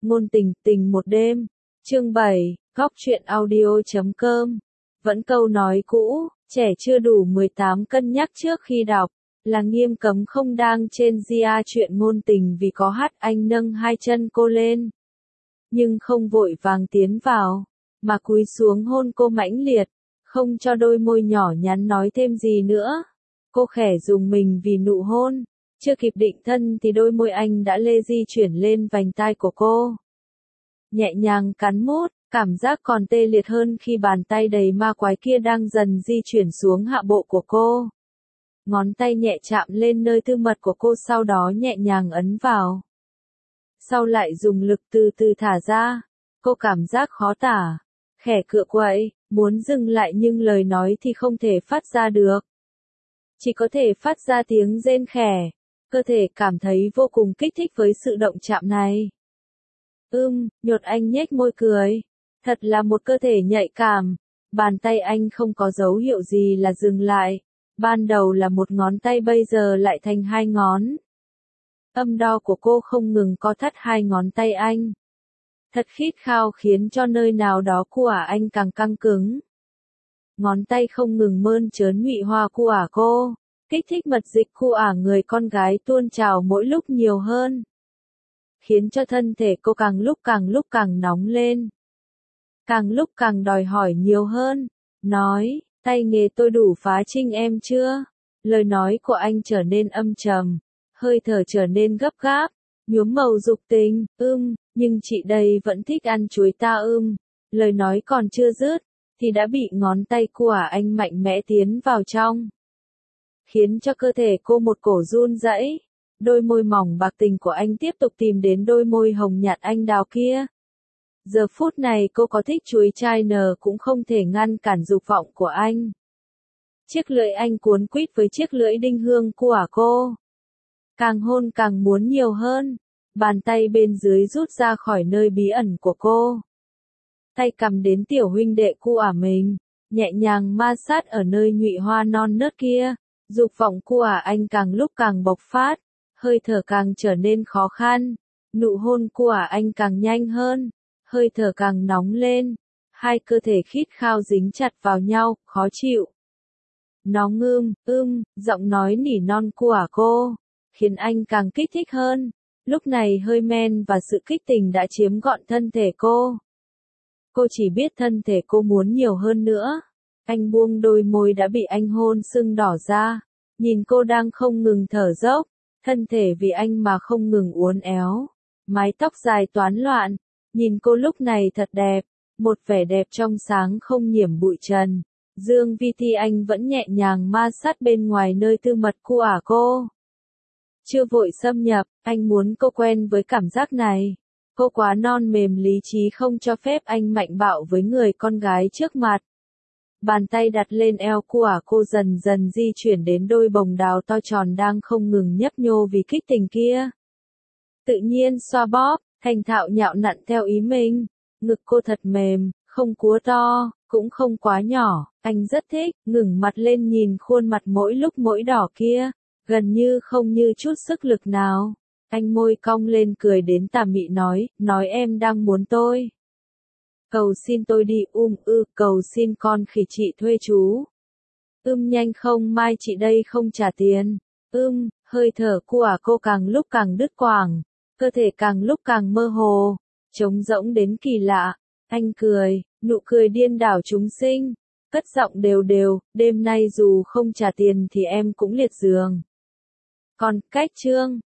Ngôn tình tình một đêm. Chương 7, góc truyện audio.com. Vẫn câu nói cũ, trẻ chưa đủ 18 cân nhắc trước khi đọc, là nghiêm cấm không đăng trên GA chuyện ngôn tình vì có hát. Anh nâng hai chân cô lên, nhưng không vội vàng tiến vào, mà cúi xuống hôn cô mãnh liệt, không cho đôi môi nhỏ nhắn nói thêm gì nữa. Cô khẽ rùng mình vì nụ hôn, chưa kịp định thân thì đôi môi anh đã lê di chuyển lên vành tai của cô. Nhẹ nhàng cắn mút, cảm giác còn tê liệt hơn khi bàn tay đầy ma quái kia đang dần di chuyển xuống hạ bộ của cô. Ngón tay nhẹ chạm lên nơi tư mật của cô, sau đó nhẹ nhàng ấn vào. Sau lại dùng lực từ từ thả ra. Cô cảm giác khó tả, khẽ cựa quậy, muốn dừng lại nhưng lời nói thì không thể phát ra được. Chỉ có thể phát ra tiếng rên khẽ. Cơ thể cảm thấy vô cùng kích thích với sự động chạm này. Nhột anh nhếch môi cười. Thật là một cơ thể nhạy cảm. Bàn tay anh không có dấu hiệu gì là dừng lại. Ban đầu là một ngón tay, bây giờ lại thành hai ngón. Âm đo của cô không ngừng co thắt hai ngón tay anh. Thật khít khao, khiến cho nơi nào đó của anh càng căng cứng. Ngón tay không ngừng mơn trớn nhụy hoa của cô, kích thích mật dịch của người con gái tuôn trào mỗi lúc nhiều hơn, khiến cho thân thể cô càng lúc càng nóng lên, càng lúc càng đòi hỏi nhiều hơn. Nói, tay nghề tôi đủ phá trinh em chưa? Lời nói của anh trở nên âm trầm, hơi thở trở nên gấp gáp, nhuốm màu dục tình. Nhưng chị đây vẫn thích ăn chuối ta. Lời nói còn chưa dứt thì đã bị ngón tay của anh mạnh mẽ tiến vào trong, khiến cho cơ thể cô một cổ run rẩy. Đôi môi mỏng bạc tình của anh tiếp tục tìm đến đôi môi hồng nhạt anh đào kia. Giờ phút này cô có thích chuối chai nở cũng không thể ngăn cản dục vọng của anh. Chiếc lưỡi anh cuốn quýt với chiếc lưỡi đinh hương của cô. Càng hôn càng muốn nhiều hơn. Bàn tay bên dưới rút ra khỏi nơi bí ẩn của cô. Tay cầm đến tiểu huynh đệ của mình, nhẹ nhàng ma sát ở nơi nhụy hoa non nớt kia. Dục vọng của anh càng lúc càng bộc phát, hơi thở càng trở nên khó khăn. Nụ hôn của anh càng nhanh hơn, hơi thở càng nóng lên. Hai cơ thể khít khao dính chặt vào nhau, khó chịu. Nó giọng nói nỉ non của cô, khiến anh càng kích thích hơn. Lúc này hơi men và sự kích tình đã chiếm gọn thân thể cô. Cô chỉ biết thân thể cô muốn nhiều hơn nữa. Anh buông đôi môi đã bị anh hôn sưng đỏ ra. Nhìn cô đang không ngừng thở dốc. Thân thể vì anh mà không ngừng uốn éo. Mái tóc dài toán loạn. Nhìn cô lúc này thật đẹp. Một vẻ đẹp trong sáng không nhiễm bụi trần. Dương vi thi anh vẫn nhẹ nhàng ma sát bên ngoài nơi tư mật của cô. Chưa vội xâm nhập, anh muốn cô quen với cảm giác này. Cô quá non mềm, lý trí không cho phép anh mạnh bạo với người con gái trước mặt. Bàn tay đặt lên eo của cô dần dần di chuyển đến đôi bồng đào to tròn đang không ngừng nhấp nhô vì kích tình kia. Tự nhiên xoa bóp, thành thạo nhạo nặn theo ý mình. Ngực cô thật mềm, không cúa to, cũng không quá nhỏ. Anh rất thích, ngẩng mặt lên nhìn khuôn mặt mỗi lúc mỗi đỏ kia. Gần như không như chút sức lực nào. Anh môi cong lên cười đến tà mị nói em đang muốn tôi. Cầu xin tôi đi. Cầu xin con khỉ chị thuê chú. Nhanh không, mai chị đây không trả tiền. Hơi thở của cô càng lúc càng đứt quãng, cơ thể càng lúc càng mơ hồ, trống rỗng đến kỳ lạ. Anh cười, nụ cười điên đảo chúng sinh, cất giọng đều đều, đêm nay dù không trả tiền thì em cũng liệt giường. Còn, cách chương.